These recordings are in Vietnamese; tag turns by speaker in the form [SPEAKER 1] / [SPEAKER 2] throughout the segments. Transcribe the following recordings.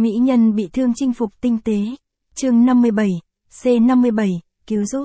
[SPEAKER 1] Mỹ nhân bị thương chinh phục tinh tế. Chương 57, C57, cứu giúp.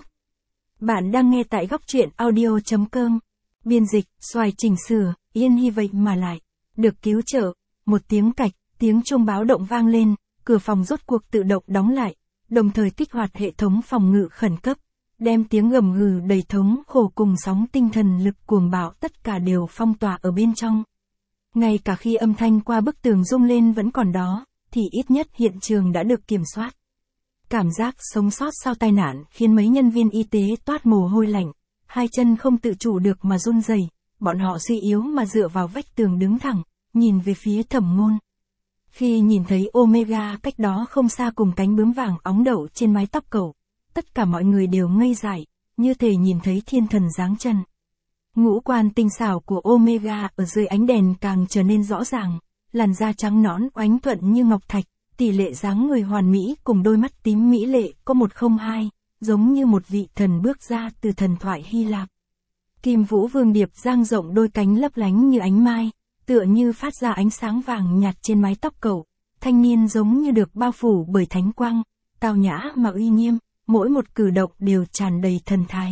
[SPEAKER 1] Bạn đang nghe tại góc truyện audio.com. Biên dịch, Xoài chỉnh sửa, Yên Hy vậy mà lại được cứu trợ. Một tiếng cạch, tiếng chuông báo động vang lên, cửa phòng rốt cuộc tự động đóng lại, đồng thời kích hoạt hệ thống phòng ngự khẩn cấp, đem tiếng gầm gừ đầy thống khổ cùng sóng tinh thần lực cuồng bạo tất cả đều phong tỏa ở bên trong. Ngay cả khi âm thanh qua bức tường rung lên vẫn còn đó, thì ít nhất hiện trường đã được kiểm soát. Cảm giác sống sót sau tai nạn khiến mấy nhân viên y tế toát mồ hôi lạnh, hai chân không tự chủ được mà run rẩy, bọn họ suy yếu mà dựa vào vách tường đứng thẳng, nhìn về phía Thẩm Ngôn. Khi nhìn thấy Omega cách đó không xa cùng cánh bướm vàng óng đậu trên mái tóc cậu, tất cả mọi người đều ngây dại, như thể nhìn thấy thiên thần giáng chân. Ngũ quan tinh xảo của Omega ở dưới ánh đèn càng trở nên rõ ràng, làn da trắng nõn oánh thuận như ngọc thạch, tỷ lệ dáng người hoàn mỹ cùng đôi mắt tím mỹ lệ có 102, giống như một vị thần bước ra từ thần thoại Hy Lạp. Kim Vũ Vương Điệp dang rộng đôi cánh lấp lánh như ánh mai, tựa như phát ra ánh sáng vàng nhạt trên mái tóc cậu, thanh niên giống như được bao phủ bởi thánh quang, tao nhã mà uy nghiêm, mỗi một cử động đều tràn đầy thần thái.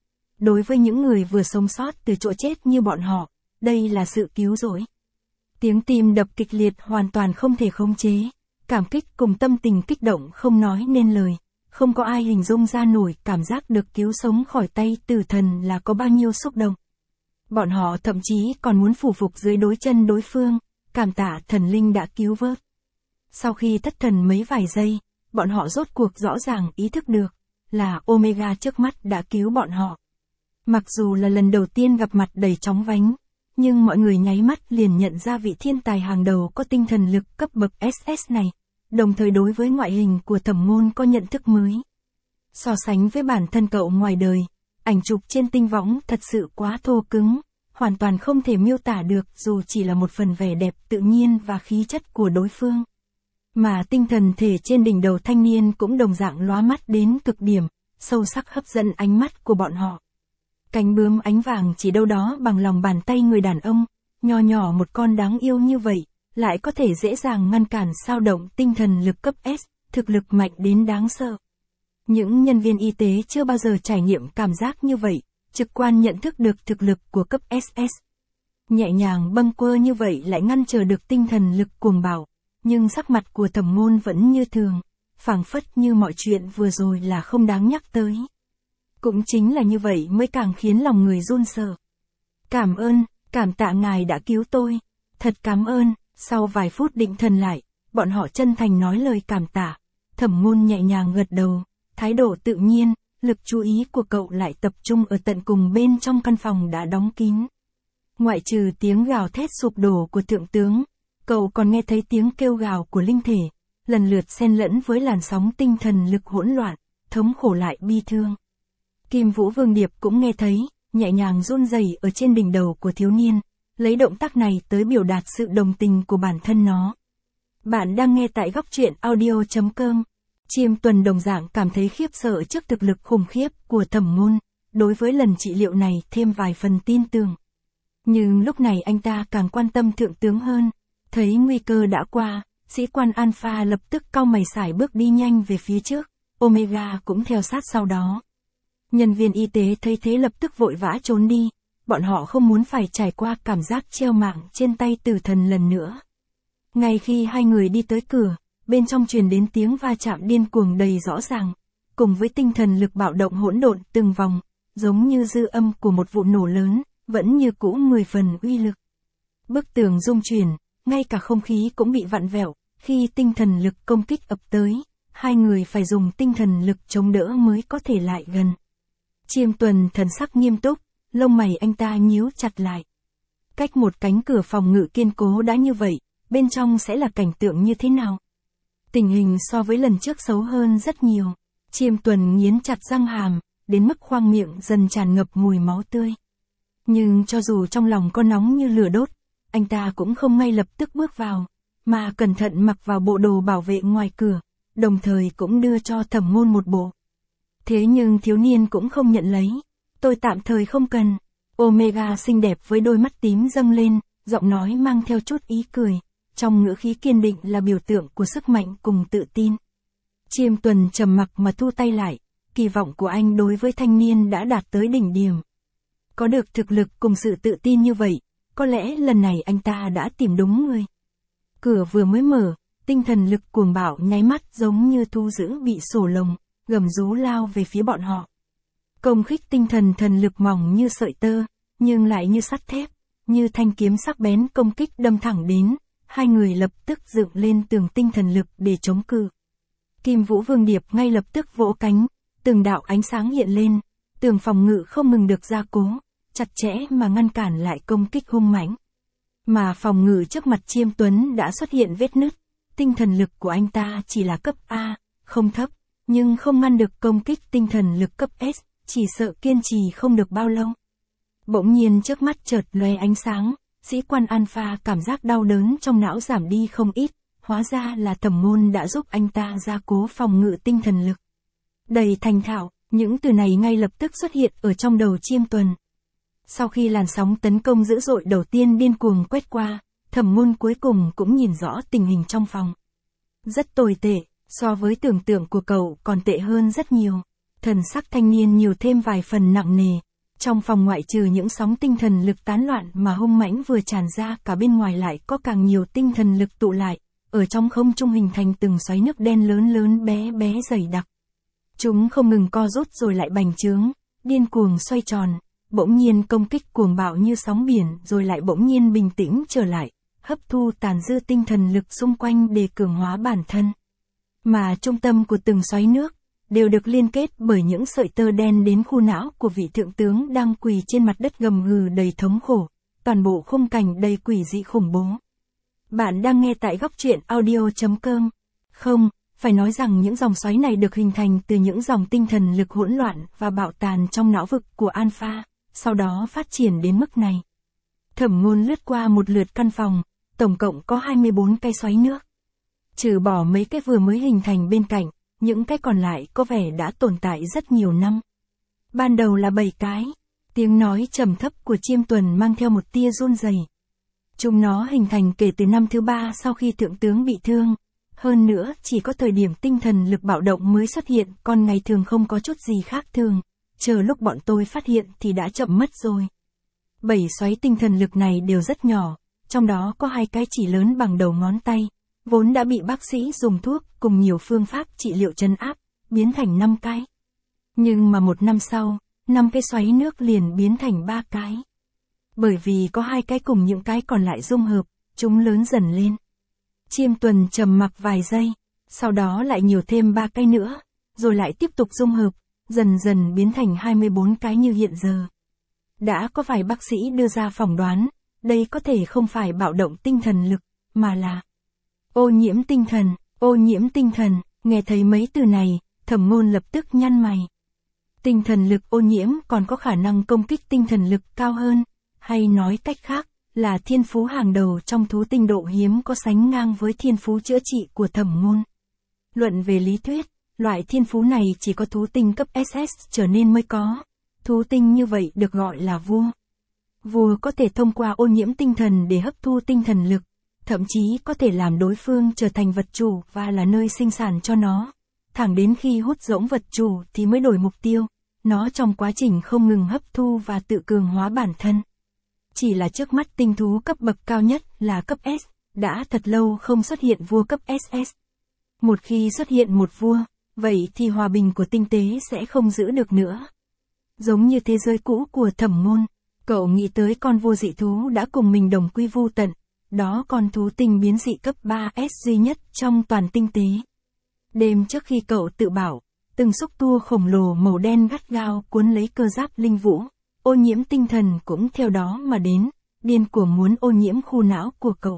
[SPEAKER 1] Đối với những người vừa sống sót từ chỗ chết như bọn họ, đây là sự cứu rỗi. Tiếng tim đập kịch liệt hoàn toàn không thể khống chế, cảm kích cùng tâm tình kích động không nói nên lời, không có ai hình dung ra nổi cảm giác được cứu sống khỏi tay tử thần là có bao nhiêu xúc động. Bọn họ thậm chí còn muốn phủ phục dưới đối chân đối phương, cảm tạ thần linh đã cứu vớt. Sau khi thất thần mấy vài giây, bọn họ rốt cuộc rõ ràng ý thức được, là Omega trước mắt đã cứu bọn họ. Mặc dù là lần đầu tiên gặp mặt đầy chóng vánh, nhưng mọi người nháy mắt liền nhận ra vị thiên tài hàng đầu có tinh thần lực cấp bậc SS này, đồng thời đối với ngoại hình của Thẩm Ngôn có nhận thức mới. So sánh với bản thân cậu ngoài đời, ảnh chụp trên tinh võng thật sự quá thô cứng, hoàn toàn không thể miêu tả được dù chỉ là một phần vẻ đẹp tự nhiên và khí chất của đối phương. Mà tinh thần thể trên đỉnh đầu thanh niên cũng đồng dạng lóa mắt đến cực điểm, sâu sắc hấp dẫn ánh mắt của bọn họ. Cánh bướm ánh vàng chỉ đâu đó bằng lòng bàn tay người đàn ông, nho nhỏ một con đáng yêu như vậy, lại có thể dễ dàng ngăn cản xao động tinh thần lực cấp S, thực lực mạnh đến đáng sợ. Những nhân viên y tế chưa bao giờ trải nghiệm cảm giác như vậy, trực quan nhận thức được thực lực của cấp SS. Nhẹ nhàng bâng quơ như vậy lại ngăn trở được tinh thần lực cuồng bạo, nhưng sắc mặt của Thẩm Ngôn vẫn như thường, phảng phất như mọi chuyện vừa rồi là không đáng nhắc tới. Cũng chính là như vậy mới càng khiến lòng người run sợ. Cảm ơn, cảm tạ ngài đã cứu tôi. Thật cảm ơn. Sau vài phút định thần lại, bọn họ chân thành nói lời cảm tạ. Thẩm Ngôn nhẹ nhàng gật đầu, thái độ tự nhiên, lực chú ý của cậu lại tập trung ở tận cùng bên trong căn phòng đã đóng kín. Ngoại trừ tiếng gào thét sụp đổ của thượng tướng, cậu còn nghe thấy tiếng kêu gào của linh thể, lần lượt xen lẫn với làn sóng tinh thần lực hỗn loạn, thống khổ lại bi thương. Kim Vũ Vương Điệp cũng nghe thấy, nhẹ nhàng run rẩy ở trên đỉnh đầu của thiếu niên, lấy động tác này tới biểu đạt sự đồng tình của bản thân nó. Bạn đang nghe tại góc truyện audio.com. Chiêm Tuần đồng dạng cảm thấy khiếp sợ trước thực lực khủng khiếp của Thẩm Ngôn, đối với lần trị liệu này thêm vài phần tin tưởng. Nhưng lúc này anh ta càng quan tâm thượng tướng hơn, thấy nguy cơ đã qua, sĩ quan Alpha lập tức cau mày sải bước đi nhanh về phía trước, Omega cũng theo sát sau đó. Nhân viên y tế thấy thế lập tức vội vã trốn đi, bọn họ không muốn phải trải qua cảm giác treo mạng trên tay tử thần lần nữa. Ngay khi hai người đi tới cửa, bên trong truyền đến tiếng va chạm điên cuồng đầy rõ ràng, cùng với tinh thần lực bạo động hỗn độn từng vòng, giống như dư âm của một vụ nổ lớn, vẫn như cũ 10 phần uy lực. Bức tường rung chuyển, ngay cả không khí cũng bị vặn vẹo, khi tinh thần lực công kích ập tới, hai người phải dùng tinh thần lực chống đỡ mới có thể lại gần. Chiêm Tuần thần sắc nghiêm túc, lông mày anh ta nhíu chặt lại. Cách một cánh cửa phòng ngự kiên cố đã như vậy, bên trong sẽ là cảnh tượng như thế nào? Tình hình so với lần trước xấu hơn rất nhiều. Chiêm Tuần nghiến chặt răng hàm, đến mức khoang miệng dần tràn ngập mùi máu tươi. Nhưng cho dù trong lòng có nóng như lửa đốt, anh ta cũng không ngay lập tức bước vào, mà cẩn thận mặc vào bộ đồ bảo vệ ngoài cửa, đồng thời cũng đưa cho Thẩm Ngôn một bộ. Thế nhưng thiếu niên cũng không nhận lấy. Tôi tạm thời không cần. Omega xinh đẹp với đôi mắt tím dâng lên, giọng nói mang theo chút ý cười. trong ngữ khí kiên định là biểu tượng của sức mạnh cùng tự tin. Chiêm Tuần trầm mặc mà thu tay lại, kỳ vọng của anh đối với thanh niên đã đạt tới đỉnh điểm. Có được thực lực cùng sự tự tin như vậy, có lẽ lần này anh ta đã tìm đúng người. Cửa vừa mới mở, tinh thần lực cuồng bạo nháy mắt giống như thu giữ bị sổ lồng, gầm rú lao về phía bọn họ. Công kích tinh thần lực mỏng như sợi tơ, nhưng lại như sắt thép, như thanh kiếm sắc bén công kích đâm thẳng đến, hai người lập tức dựng lên tường tinh thần lực để chống cự. Kim Vũ Vương Điệp ngay lập tức vỗ cánh, từng đạo ánh sáng hiện lên, tường phòng ngự không ngừng được gia cố, chặt chẽ mà ngăn cản lại công kích hung mãnh. Mà phòng ngự trước mặt Chiêm Tuấn đã xuất hiện vết nứt, tinh thần lực của anh ta chỉ là cấp A, không thấp, nhưng không ngăn được công kích tinh thần lực cấp S, chỉ sợ kiên trì không được bao lâu. Bỗng nhiên trước mắt chợt lóe ánh sáng, sĩ quan Alpha cảm giác đau đớn trong não giảm đi không ít, hóa ra là Thẩm Ngôn đã giúp anh ta gia cố phòng ngự tinh thần lực. Đầy thành thạo, những từ này ngay lập tức xuất hiện ở trong đầu Chiêm Tuần. Sau khi làn sóng tấn công dữ dội đầu tiên điên cuồng quét qua, Thẩm Ngôn cuối cùng cũng nhìn rõ tình hình trong phòng. Rất tồi tệ, so với tưởng tượng của cậu còn tệ hơn rất nhiều. Thần sắc thanh niên nhiều thêm vài phần nặng nề. Trong phòng ngoại trừ những sóng tinh thần lực tán loạn mà hung mãnh vừa tràn ra, cả bên ngoài lại có càng nhiều tinh thần lực tụ lại, ở trong không trung hình thành từng xoáy nước đen lớn lớn bé bé dày đặc. Chúng không ngừng co rút rồi lại bành trướng, điên cuồng xoay tròn, bỗng nhiên công kích cuồng bạo như sóng biển rồi lại bỗng nhiên bình tĩnh trở lại, hấp thu tàn dư tinh thần lực xung quanh để cường hóa bản thân. Mà trung tâm của từng xoáy nước, đều được liên kết bởi những sợi tơ đen đến khu não của vị thượng tướng đang quỳ trên mặt đất gầm gừ đầy thống khổ, toàn bộ khung cảnh đầy quỷ dị khủng bố. Bạn đang nghe tại góc truyện audio.com. Không, phải nói rằng những dòng xoáy này được hình thành từ những dòng tinh thần lực hỗn loạn và bạo tàn trong não vực của Alpha, sau đó phát triển đến mức này. Thẩm Ngôn lướt qua một lượt căn phòng, tổng cộng có 24 cái xoáy nước. Trừ bỏ mấy cái vừa mới hình thành bên cạnh, những cái còn lại có vẻ đã tồn tại rất nhiều năm. Ban đầu là 7 cái, tiếng nói trầm thấp của Chiêm Tuần mang theo một tia run rẩy. Chúng nó hình thành kể từ năm thứ 3 sau khi thượng tướng bị thương. Hơn nữa, chỉ có thời điểm tinh thần lực bạo động mới xuất hiện, còn ngày thường không có chút gì khác thường. Chờ lúc bọn tôi phát hiện thì đã chậm mất rồi. 7 xoáy tinh thần lực này đều rất nhỏ, trong đó có 2 cái chỉ lớn bằng đầu ngón tay, vốn đã bị bác sĩ dùng thuốc cùng nhiều phương pháp trị liệu trấn áp, biến thành 5 cái. Nhưng mà một năm sau, 5 cái xoáy nước liền biến thành 3 cái. Bởi vì có 2 cái cùng những cái còn lại dung hợp, chúng lớn dần lên. Chiêm Tuần trầm mặc vài giây, sau đó lại nhiều thêm 3 cái nữa, rồi lại tiếp tục dung hợp, dần dần biến thành 24 cái như hiện giờ. Đã có vài bác sĩ đưa ra phỏng đoán, đây có thể không phải bạo động tinh thần lực, mà là ô nhiễm tinh thần, ô nhiễm tinh thần. Nghe thấy mấy từ này, Thẩm Ngôn lập tức nhăn mày. Tinh thần lực ô nhiễm còn có khả năng công kích tinh thần lực cao hơn, hay nói cách khác, là thiên phú hàng đầu trong thú tinh độ hiếm có sánh ngang với thiên phú chữa trị của Thẩm Ngôn. Luận về lý thuyết, loại thiên phú này chỉ có thú tinh cấp SS trở nên mới có. Thú tinh như vậy được gọi là vua. Vua có thể thông qua ô nhiễm tinh thần để hấp thu tinh thần lực, thậm chí có thể làm đối phương trở thành vật chủ và là nơi sinh sản cho nó. Thẳng đến khi hút rỗng vật chủ thì mới đổi mục tiêu, nó trong quá trình không ngừng hấp thu và tự cường hóa bản thân. Chỉ là trước mắt tinh thú cấp bậc cao nhất là cấp S, đã thật lâu không xuất hiện vua cấp SS. Một khi xuất hiện một vua, vậy thì hòa bình của tinh tế sẽ không giữ được nữa. Giống như thế giới cũ của Thẩm Ngôn, cậu nghĩ tới con vua dị thú đã cùng mình đồng quy vu tận, đó con thú tinh biến dị cấp 3S duy nhất trong toàn tinh tế. Đêm trước khi cậu tự bảo, từng xúc tua khổng lồ màu đen gắt gao cuốn lấy cơ giáp linh vũ, ô nhiễm tinh thần cũng theo đó mà đến, điên cuồng muốn ô nhiễm khu não của cậu.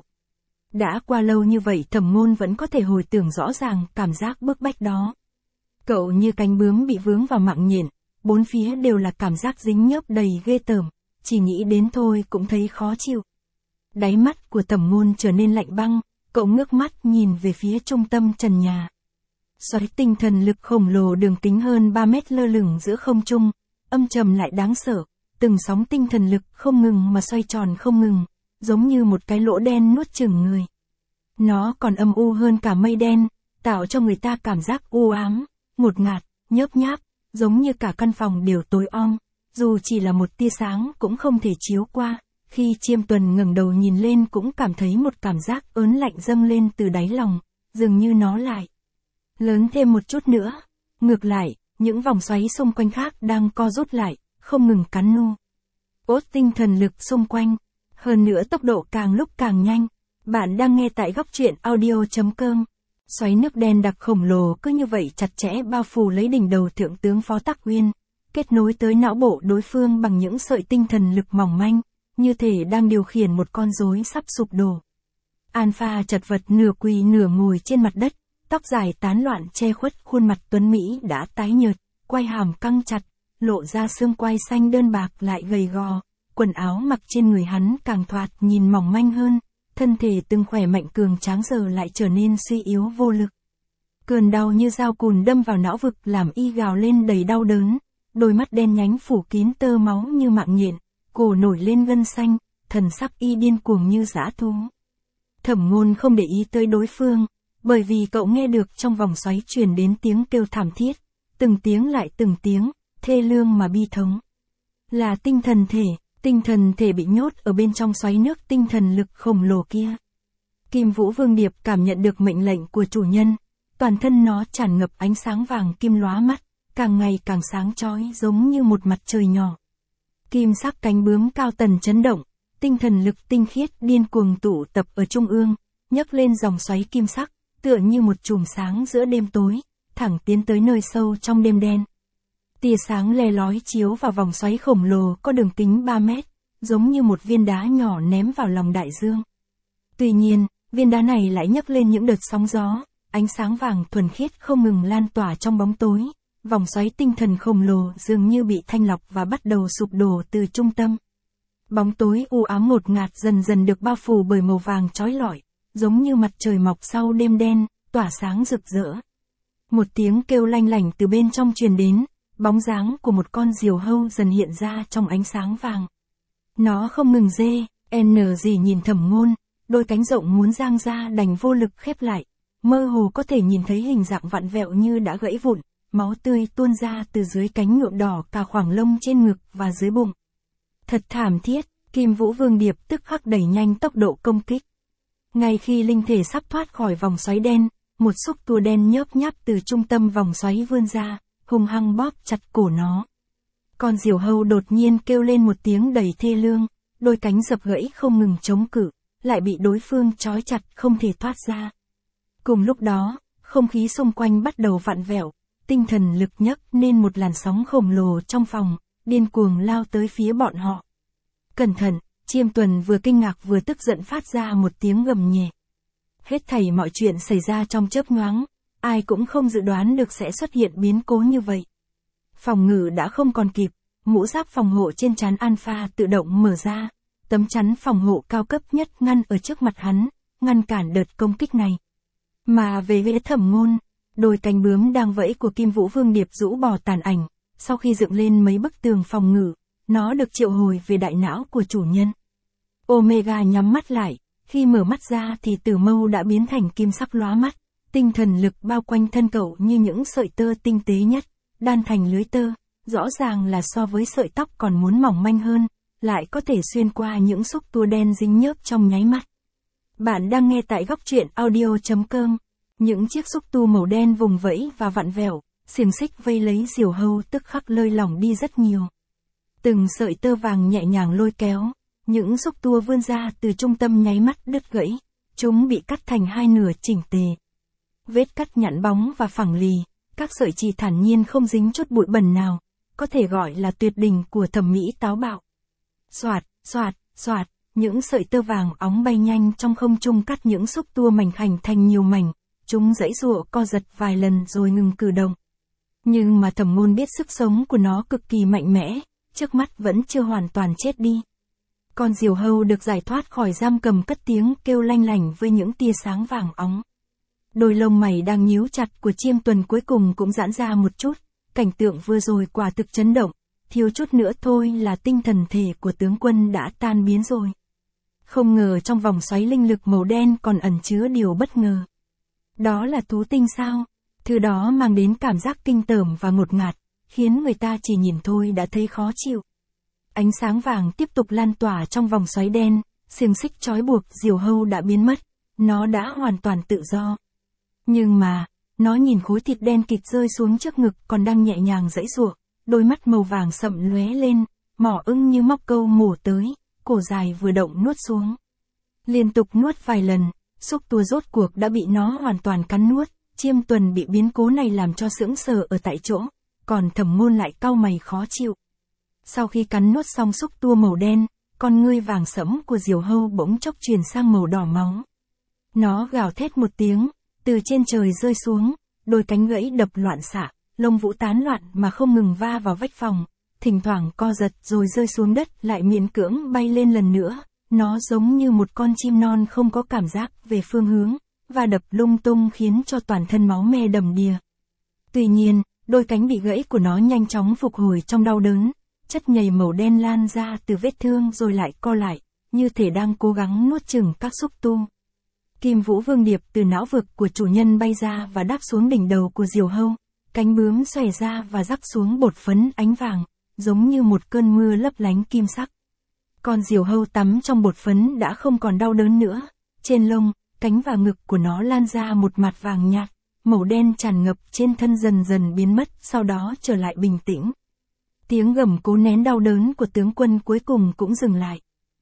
[SPEAKER 1] Đã qua lâu như vậy Thẩm Ngôn vẫn có thể hồi tưởng rõ ràng cảm giác bức bách đó. Cậu như cánh bướm bị vướng vào mạng nhện, bốn phía đều là cảm giác dính nhớp đầy ghê tởm, chỉ nghĩ đến thôi cũng thấy khó chịu. Đáy mắt của Thẩm Ngôn trở nên lạnh băng, cậu ngước mắt nhìn về phía trung tâm trần nhà. Xoáy tinh thần lực khổng lồ đường kính hơn 3 mét lơ lửng giữa không trung, âm trầm lại đáng sợ, từng sóng tinh thần lực không ngừng mà xoay tròn không ngừng, giống như một cái lỗ đen nuốt chửng người. Nó còn âm u hơn cả mây đen, tạo cho người ta cảm giác u ám, ngột ngạt, nhớp nháp, giống như cả căn phòng đều tối om, dù chỉ là một tia sáng cũng không thể chiếu qua. Khi Chiêm Tuần ngẩng đầu nhìn lên cũng cảm thấy một cảm giác ớn lạnh dâng lên từ đáy lòng, dường như nó lại lớn thêm một chút nữa. Ngược lại, những vòng xoáy xung quanh khác đang co rút lại, không ngừng cắn nu. Ốt tinh thần lực xung quanh, hơn nữa tốc độ càng lúc càng nhanh. Bạn đang nghe tại góc truyện audio.com. Xoáy nước đen đặc khổng lồ cứ như vậy chặt chẽ bao phủ lấy đỉnh đầu thượng tướng Phó Tắc Uyên, kết nối tới não bộ đối phương bằng những sợi tinh thần lực mỏng manh, như thể đang điều khiển một con rối sắp sụp đổ. Alpha chật vật nửa quỳ nửa ngồi trên mặt đất, tóc dài tán loạn che khuất khuôn mặt tuấn Mỹ đã tái nhợt, quai hàm căng chặt, lộ ra xương quai xanh đơn bạc lại gầy gò, quần áo mặc trên người hắn càng thoạt nhìn mỏng manh hơn, thân thể từng khỏe mạnh cường tráng giờ lại trở nên suy yếu vô lực. Cơn đau như dao cùn đâm vào não vực làm y gào lên đầy đau đớn, đôi mắt đen nhánh phủ kín tơ máu như mạng nhện, cổ nổi lên gân xanh, thần sắc y điên cuồng như dã thú. Thẩm Ngôn không để ý tới đối phương, bởi vì cậu nghe được trong vòng xoáy truyền đến tiếng kêu thảm thiết, từng tiếng lại từng tiếng, thê lương mà bi thống. Là tinh thần thể bị nhốt ở bên trong xoáy nước tinh thần lực khổng lồ kia. Kim Vũ Vương Điệp cảm nhận được mệnh lệnh của chủ nhân, toàn thân nó tràn ngập ánh sáng vàng kim lóa mắt, càng ngày càng sáng chói giống như một mặt trời nhỏ. Kim sắc cánh bướm cao tần chấn động, tinh thần lực tinh khiết điên cuồng tụ tập ở trung ương, nhấc lên dòng xoáy kim sắc, tựa như một chùm sáng giữa đêm tối, thẳng tiến tới nơi sâu trong đêm đen. Tia sáng le lói chiếu vào vòng xoáy khổng lồ có đường kính 3 mét, giống như một viên đá nhỏ ném vào lòng đại dương. Tuy nhiên, viên đá này lại nhấc lên những đợt sóng gió, ánh sáng vàng thuần khiết không ngừng lan tỏa trong bóng tối. Vòng xoáy tinh thần khổng lồ dường như bị thanh lọc và bắt đầu sụp đổ từ trung tâm. Bóng tối u ám ngột ngạt dần dần được bao phủ bởi màu vàng chói lọi, giống như mặt trời mọc sau đêm đen, tỏa sáng rực rỡ. Một tiếng kêu lanh lảnh từ bên trong truyền đến, bóng dáng của một con diều hâu dần hiện ra trong ánh sáng vàng. Nó không ngừng gì nhìn Thẩm Ngôn, đôi cánh rộng muốn giang ra đành vô lực khép lại, mơ hồ có thể nhìn thấy hình dạng vặn vẹo như đã gãy vụn, máu tươi tuôn ra từ dưới cánh nhuộm đỏ cả khoảng lông trên ngực và dưới bụng. Thật thảm thiết, Kim Vũ Vương Điệp tức khắc đẩy nhanh tốc độ công kích. Ngay khi linh thể sắp thoát khỏi vòng xoáy đen, một xúc tua đen nhớp nháp từ trung tâm vòng xoáy vươn ra, hung hăng bóp chặt cổ nó. Con diều hâu đột nhiên kêu lên một tiếng đầy thê lương, đôi cánh dập gãy không ngừng chống cự, lại bị đối phương trói chặt không thể thoát ra. Cùng lúc đó, không khí xung quanh bắt đầu vặn vẹo, tinh thần lực nhấc nên một làn sóng khổng lồ trong phòng, điên cuồng lao tới phía bọn họ. Cẩn thận, Chiêm Tuần vừa kinh ngạc vừa tức giận phát ra một tiếng gầm nhẹ. Hết thảy mọi chuyện xảy ra trong chớp nhoáng, ai cũng không dự đoán được sẽ xuất hiện biến cố như vậy. Phòng ngự đã không còn kịp, mũ giáp phòng hộ trên trán Alpha tự động mở ra, tấm chắn phòng hộ cao cấp nhất ngăn ở trước mặt hắn, ngăn cản đợt công kích này. Mà về phía Thẩm Ngôn, đôi cánh bướm đang vẫy của Kim Vũ Vương Điệp rũ bỏ tàn ảnh, sau khi dựng lên mấy bức tường phòng ngự, nó được triệu hồi về đại não của chủ nhân. Omega nhắm mắt lại, khi mở mắt ra thì tử mâu đã biến thành kim sắc lóa mắt, tinh thần lực bao quanh thân cậu như những sợi tơ tinh tế nhất, đan thành lưới tơ, rõ ràng là so với sợi tóc còn muốn mỏng manh hơn, lại có thể xuyên qua những xúc tua đen dính nhớp trong nháy mắt. Bạn đang nghe tại góc truyện audio.com. Những chiếc xúc tu màu đen vùng vẫy và vặn vẹo, xiềng xích vây lấy diều hâu tức khắc lơi lỏng đi rất nhiều. Từng sợi tơ vàng nhẹ nhàng lôi kéo, những xúc tua vươn ra từ trung tâm nháy mắt đứt gãy, chúng bị cắt thành hai nửa chỉnh tề. Vết cắt nhẵn bóng và phẳng lì, các sợi chỉ thản nhiên không dính chút bụi bẩn nào, có thể gọi là tuyệt đỉnh của thẩm mỹ táo bạo. Xoạt, xoạt, xoạt, những sợi tơ vàng óng bay nhanh trong không trung cắt những xúc tua mảnh khảnh thành nhiều mảnh. Chúng giãy giụa co giật vài lần rồi ngừng cử động. Nhưng mà Thẩm Ngôn biết sức sống của nó cực kỳ mạnh mẽ, trước mắt vẫn chưa hoàn toàn chết đi. Con diều hâu được giải thoát khỏi giam cầm cất tiếng kêu lanh lảnh với những tia sáng vàng óng. Đôi lông mày đang nhíu chặt của Chiêm Tuần cuối cùng cũng giãn ra một chút, cảnh tượng vừa rồi quả thực chấn động, thiếu chút nữa thôi là tinh thần thể của tướng quân đã tan biến rồi. Không ngờ trong vòng xoáy linh lực màu đen còn ẩn chứa điều bất ngờ. Đó là thú tinh sao? Thứ đó mang đến cảm giác kinh tởm và ngột ngạt, khiến người ta chỉ nhìn thôi đã thấy khó chịu. Ánh sáng vàng tiếp tục lan tỏa trong vòng xoáy đen, xiềng xích trói buộc diều hâu đã biến mất, nó đã hoàn toàn tự do. Nhưng mà, nó nhìn khối thịt đen kịt rơi xuống trước ngực còn đang nhẹ nhàng giãy giụa, đôi mắt màu vàng sậm lóe lên, mỏ ưng như móc câu mổ tới, cổ dài vừa động nuốt xuống. Liên tục nuốt vài lần, xúc tua rốt cuộc đã bị nó hoàn toàn cắn nuốt, Chiêm Tuần bị biến cố này làm cho sững sờ ở tại chỗ, còn Thẩm Ngôn lại cau mày khó chịu. Sau khi cắn nuốt xong xúc tua màu đen, con ngươi vàng sẫm của diều hâu bỗng chốc chuyển sang màu đỏ máu. Nó gào thét một tiếng, từ trên trời rơi xuống, đôi cánh gãy đập loạn xạ, lông vũ tán loạn mà không ngừng va vào vách phòng, thỉnh thoảng co giật rồi rơi xuống đất lại miễn cưỡng bay lên lần nữa. Nó giống như một con chim non không có cảm giác về phương hướng, và đập lung tung khiến cho toàn thân máu me đầm đìa. Tuy nhiên, đôi cánh bị gãy của nó nhanh chóng phục hồi trong đau đớn, chất nhầy màu đen lan ra từ vết thương rồi lại co lại, như thể đang cố gắng nuốt chửng các xúc tu. Kim Vũ Vương Điệp từ não vực của chủ nhân bay ra và đáp xuống đỉnh đầu của diều hâu, cánh bướm xòe ra và rắc xuống bột phấn ánh vàng, giống như một cơn mưa lấp lánh kim sắc. Con diều hâu tắm trong bột phấn đã không còn đau đớn nữa, trên lông, cánh và ngực của nó lan ra một mạt vàng nhạt, màu đen tràn ngập trên thân dần dần biến mất, sau đó trở lại bình tĩnh. Tiếng gầm cố nén đau đớn của tướng quân cuối cùng cũng dừng lại.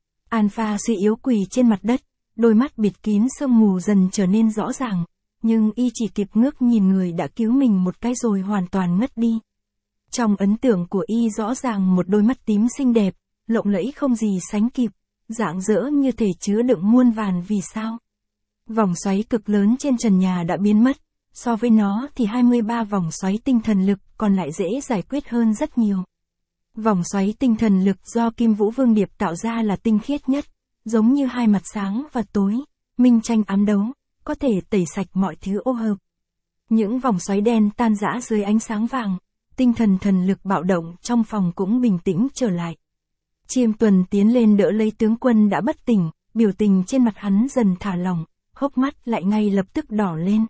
[SPEAKER 1] Alpha suy yếu quỳ trên mặt đất, đôi mắt bịt kín sương mù dần trở nên rõ ràng, nhưng y chỉ kịp ngước nhìn người đã cứu mình một cái rồi hoàn toàn ngất đi. Trong ấn tượng của y rõ ràng một đôi mắt tím xinh đẹp, lộng lẫy không gì sánh kịp, rạng rỡ như thể chứa đựng muôn vàn vì sao. Vòng xoáy cực lớn trên trần nhà đã biến mất, so với nó thì 23 vòng xoáy tinh thần lực còn lại dễ giải quyết hơn rất nhiều. Vòng xoáy tinh thần lực do Kim Vũ Vương Điệp tạo ra là tinh khiết nhất, giống như hai mặt sáng và tối, minh tranh ám đấu, có thể tẩy sạch mọi thứ ô hợp. Những vòng xoáy đen tan rã dưới ánh sáng vàng, tinh thần lực bạo động trong phòng cũng bình tĩnh trở lại. Chiêm Tuần tiến lên đỡ lấy tướng quân đã bất tỉnh, biểu tình trên mặt hắn dần thả lỏng, hốc mắt lại ngay lập tức đỏ lên.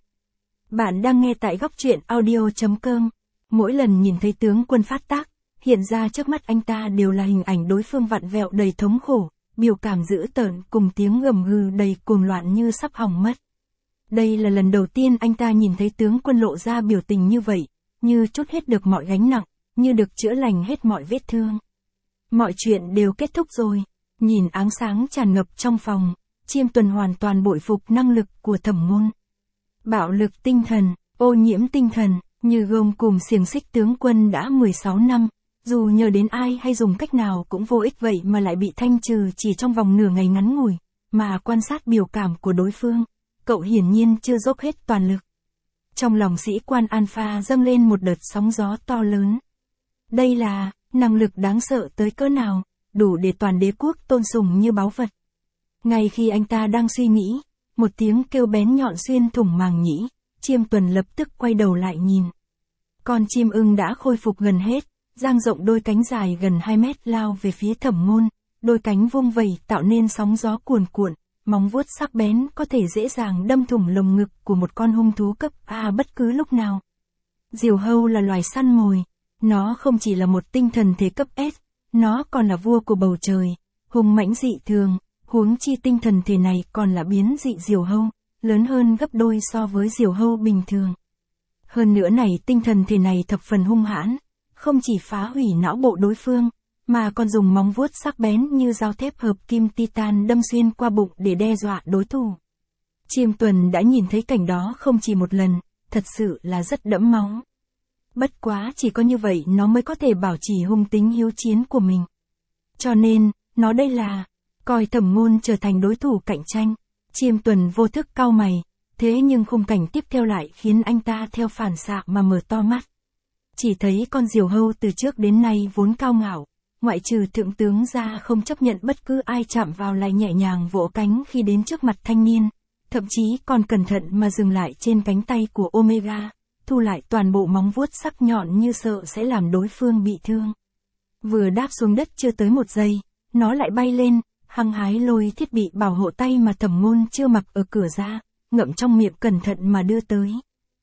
[SPEAKER 1] Bạn đang nghe tại góc truyện audio.com. Mỗi lần nhìn thấy tướng quân phát tác, hiện ra trước mắt anh ta đều là hình ảnh đối phương vặn vẹo đầy thống khổ, biểu cảm dữ tợn cùng tiếng gầm gừ đầy cuồng loạn như sắp hỏng mất. Đây là lần đầu tiên anh ta nhìn thấy tướng quân lộ ra biểu tình như vậy, như trút hết được mọi gánh nặng, như được chữa lành hết mọi vết thương. Mọi chuyện đều kết thúc rồi. Nhìn áng sáng tràn ngập trong phòng, Chiêm Tuần hoàn toàn bội phục năng lực của Thẩm Ngôn. Bạo lực tinh thần, ô nhiễm tinh thần, như gông cùm xiềng xích tướng quân đã 16 năm, dù nhờ đến ai hay dùng cách nào cũng vô ích vậy mà lại bị thanh trừ chỉ trong vòng nửa ngày ngắn ngủi, mà quan sát biểu cảm của đối phương, cậu hiển nhiên chưa dốc hết toàn lực. Trong lòng sĩ quan Alpha dâng lên một đợt sóng gió to lớn. Đây là năng lực đáng sợ tới cỡ nào, đủ để toàn đế quốc tôn sùng như báu vật. Ngay khi anh ta đang suy nghĩ, một tiếng kêu bén nhọn xuyên thủng màng nhĩ, Chiêm Tuần lập tức quay đầu lại nhìn. Con chim ưng đã khôi phục gần hết, dang rộng đôi cánh dài gần 2 mét lao về phía Thẩm Ngôn, đôi cánh vung vẩy tạo nên sóng gió cuồn cuộn, móng vuốt sắc bén có thể dễ dàng đâm thủng lồng ngực của một con hung thú cấp A bất cứ lúc nào. Diều hâu là loài săn mồi, nó không chỉ là một tinh thần thể cấp S, nó còn là vua của bầu trời, hung mãnh dị thường, huống chi tinh thần thể này còn là biến dị diều hâu, lớn hơn gấp đôi so với diều hâu bình thường. Hơn nữa này tinh thần thể này thập phần hung hãn, không chỉ phá hủy não bộ đối phương, mà còn dùng móng vuốt sắc bén như dao thép hợp kim titan đâm xuyên qua bụng để đe dọa đối thủ. Chiêm Tuần đã nhìn thấy cảnh đó không chỉ một lần, thật sự là rất đẫm máu. Bất quá chỉ có như vậy nó mới có thể bảo trì hung tính hiếu chiến của mình. Cho nên, nó đây là coi Thẩm Ngôn trở thành đối thủ cạnh tranh. Chiêm Tuần vô thức cau mày, thế nhưng khung cảnh tiếp theo lại khiến anh ta theo phản xạ mà mở to mắt. Chỉ thấy con diều hâu từ trước đến nay vốn cao ngạo, ngoại trừ thượng tướng ra không chấp nhận bất cứ ai chạm vào lại nhẹ nhàng vỗ cánh khi đến trước mặt thanh niên, thậm chí còn cẩn thận mà dừng lại trên cánh tay của Omega, thu lại toàn bộ móng vuốt sắc nhọn như sợ sẽ làm đối phương bị thương. Vừa đáp xuống đất chưa tới một giây, nó lại bay lên, hăng hái lôi thiết bị bảo hộ tay mà Thẩm Ngôn chưa mặc ở cửa ra, ngậm trong miệng cẩn thận mà đưa tới.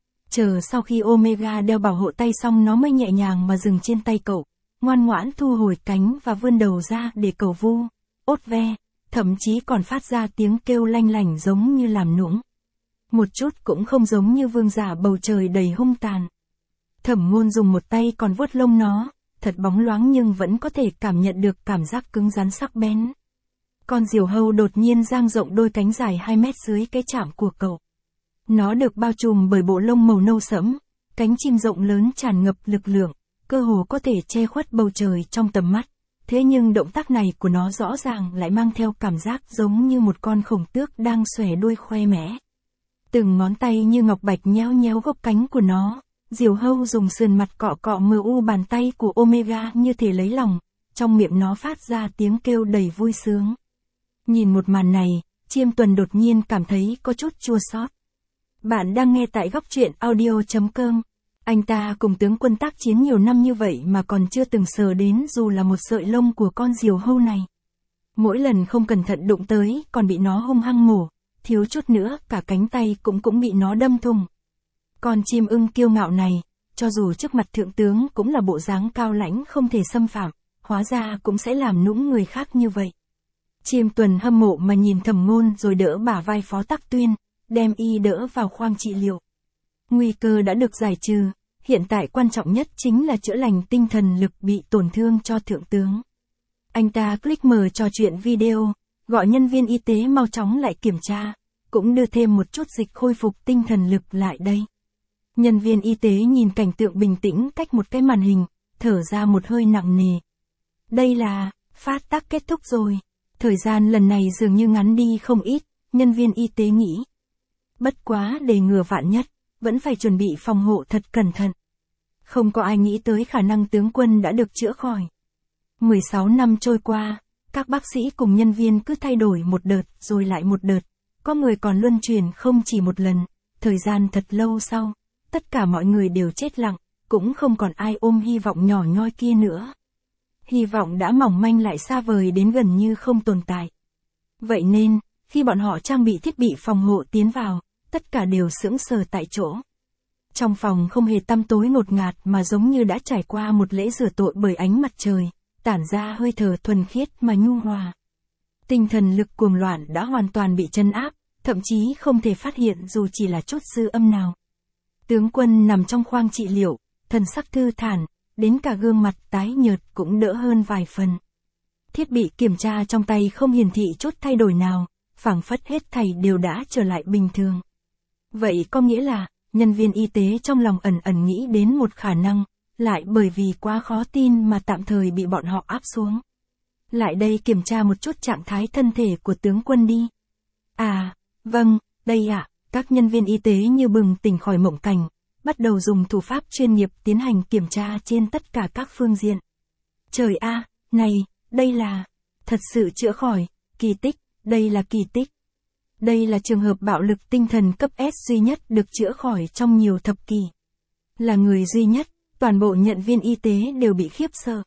[SPEAKER 1] Chờ sau khi Omega đeo bảo hộ tay xong nó mới nhẹ nhàng mà dừng trên tay cậu, ngoan ngoãn thu hồi cánh và vươn đầu ra để cậu vu, ốt ve, thậm chí còn phát ra tiếng kêu lanh lảnh giống như làm nũng. Một chút cũng không giống như vương giả bầu trời đầy hung tàn. Thẩm Ngôn dùng một tay còn vuốt lông nó, thật bóng loáng nhưng vẫn có thể cảm nhận được cảm giác cứng rắn sắc bén. Con diều hâu đột nhiên dang rộng đôi cánh dài 2 mét dưới cái chạm của cậu. Nó được bao trùm bởi bộ lông màu nâu sẫm, cánh chim rộng lớn tràn ngập lực lượng, cơ hồ có thể che khuất bầu trời trong tầm mắt. Thế nhưng động tác này của nó rõ ràng lại mang theo cảm giác giống như một con khổng tước đang xòe đuôi khoe mẽ. Từng ngón tay như ngọc bạch nhéo nhéo gốc cánh của nó, diều hâu dùng sườn mặt cọ cọ mờ u bàn tay của Omega như thể lấy lòng, trong miệng nó phát ra tiếng kêu đầy vui sướng. Nhìn một màn này, Chiêm Tuần đột nhiên cảm thấy có chút chua xót. Bạn đang nghe tại góc truyện audio.com. Anh ta cùng tướng quân tác chiến nhiều năm như vậy mà còn chưa từng sờ đến dù là một sợi lông của con diều hâu này. Mỗi lần không cẩn thận đụng tới còn bị nó hung hăng mổ, thiếu chút nữa cả cánh tay cũng bị nó đâm thủng. Con chim ưng kiêu ngạo này, cho dù trước mặt thượng tướng cũng là bộ dáng cao lãnh không thể xâm phạm, hóa ra cũng sẽ làm nũng người khác như vậy. Chiêm Tuần hâm mộ mà nhìn Thẩm Ngôn rồi đỡ bả vai Phó Tắc Tuyên, đem y đỡ vào khoang trị liệu. Nguy cơ đã được giải trừ, hiện tại quan trọng nhất chính là chữa lành tinh thần lực bị tổn thương cho thượng tướng. Anh ta click mở trò chuyện video, gọi nhân viên y tế mau chóng lại kiểm tra, cũng đưa thêm một chút dịch khôi phục tinh thần lực lại đây. Nhân viên y tế nhìn cảnh tượng bình tĩnh cách một cái màn hình, thở ra một hơi nặng nề. Đây là, phát tác kết thúc rồi. Thời gian lần này dường như ngắn đi không ít, nhân viên y tế nghĩ. Bất quá để ngừa vạn nhất, vẫn phải chuẩn bị phòng hộ thật cẩn thận. Không có ai nghĩ tới khả năng tướng quân đã được chữa khỏi. 16 năm trôi qua, các bác sĩ cùng nhân viên cứ thay đổi một đợt rồi lại một đợt, có người còn luân chuyển không chỉ một lần, thời gian thật lâu sau, tất cả mọi người đều chết lặng, cũng không còn ai ôm hy vọng nhỏ nhoi kia nữa. Hy vọng đã mỏng manh lại xa vời đến gần như không tồn tại. Vậy nên, khi bọn họ trang bị thiết bị phòng hộ tiến vào, tất cả đều sững sờ tại chỗ. Trong phòng không hề tăm tối ngột ngạt mà giống như đã trải qua một lễ rửa tội bởi ánh mặt trời, tản ra hơi thở thuần khiết mà nhu hòa. Tinh thần lực cuồng loạn đã hoàn toàn bị trấn áp, thậm chí không thể phát hiện dù chỉ là chút dư âm nào. Tướng quân nằm trong khoang trị liệu, thần sắc thư thản, đến cả gương mặt tái nhợt cũng đỡ hơn vài phần. Thiết bị kiểm tra trong tay không hiển thị chút thay đổi nào, phảng phất hết thảy đều đã trở lại bình thường. Vậy có nghĩa là, nhân viên y tế trong lòng ẩn ẩn nghĩ đến một khả năng, lại bởi vì quá khó tin mà tạm thời bị bọn họ áp xuống. Lại đây kiểm tra một chút trạng thái thân thể của tướng quân đi. À, vâng, đây ạ, các nhân viên y tế như bừng tỉnh khỏi mộng cảnh, bắt đầu dùng thủ pháp chuyên nghiệp tiến hành kiểm tra trên tất cả các phương diện. Trời a, này, đây là, thật sự chữa khỏi, kỳ tích, đây là kỳ tích. Đây là trường hợp bạo lực tinh thần cấp S duy nhất được chữa khỏi trong nhiều thập kỷ. Là người duy nhất, toàn bộ nhân viên y tế đều bị khiếp sợ.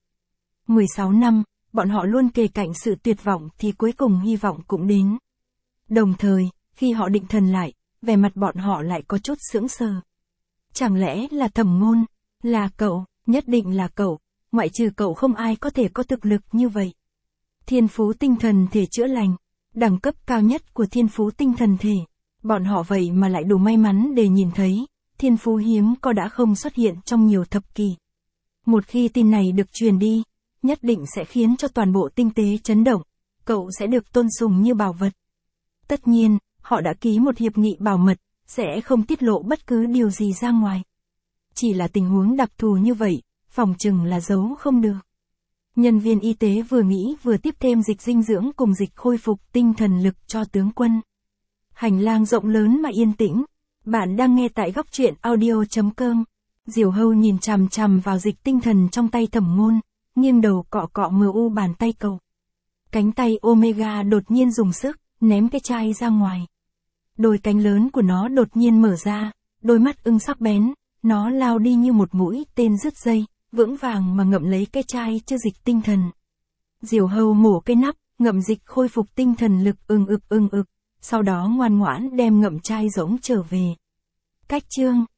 [SPEAKER 1] 16 năm, bọn họ luôn kề cạnh sự tuyệt vọng thì cuối cùng hy vọng cũng đến. Đồng thời, khi họ định thần lại, vẻ mặt bọn họ lại có chút sững sờ. Chẳng lẽ là Thẩm Ngôn? Là cậu, nhất định là cậu, ngoại trừ cậu không ai có thể có thực lực như vậy. Thiên phú tinh thần thể chữa lành, đẳng cấp cao nhất của thiên phú tinh thần thể. Bọn họ vậy mà lại đủ may mắn để nhìn thấy, thiên phú hiếm có đã không xuất hiện trong nhiều thập kỷ. Một khi tin này được truyền đi, nhất định sẽ khiến cho toàn bộ tinh tế chấn động, cậu sẽ được tôn sùng như bảo vật. Tất nhiên, họ đã ký một hiệp nghị bảo mật, sẽ không tiết lộ bất cứ điều gì ra ngoài. Chỉ là tình huống đặc thù như vậy, phòng chừng là giấu không được. Nhân viên y tế vừa nghĩ vừa tiếp thêm dịch dinh dưỡng cùng dịch khôi phục tinh thần lực cho tướng quân. Hành lang rộng lớn mà yên tĩnh. Bạn đang nghe tại góc truyện audio.com. Diều hâu nhìn chằm chằm vào dịch tinh thần trong tay Thẩm Ngôn, nghiêng đầu cọ cọ mờ u bàn tay cậu. Cánh tay Omega đột nhiên dùng sức, ném cái chai ra ngoài. Đôi cánh lớn của nó đột nhiên mở ra, đôi mắt ưng sắc bén, nó lao đi như một mũi tên rứt dây, vững vàng mà ngậm lấy cái chai chứa dịch tinh thần. Diều hâu mổ cái nắp, ngậm dịch khôi phục tinh thần lực ưng ực, sau đó ngoan ngoãn đem ngậm chai giống trở về. Cách chương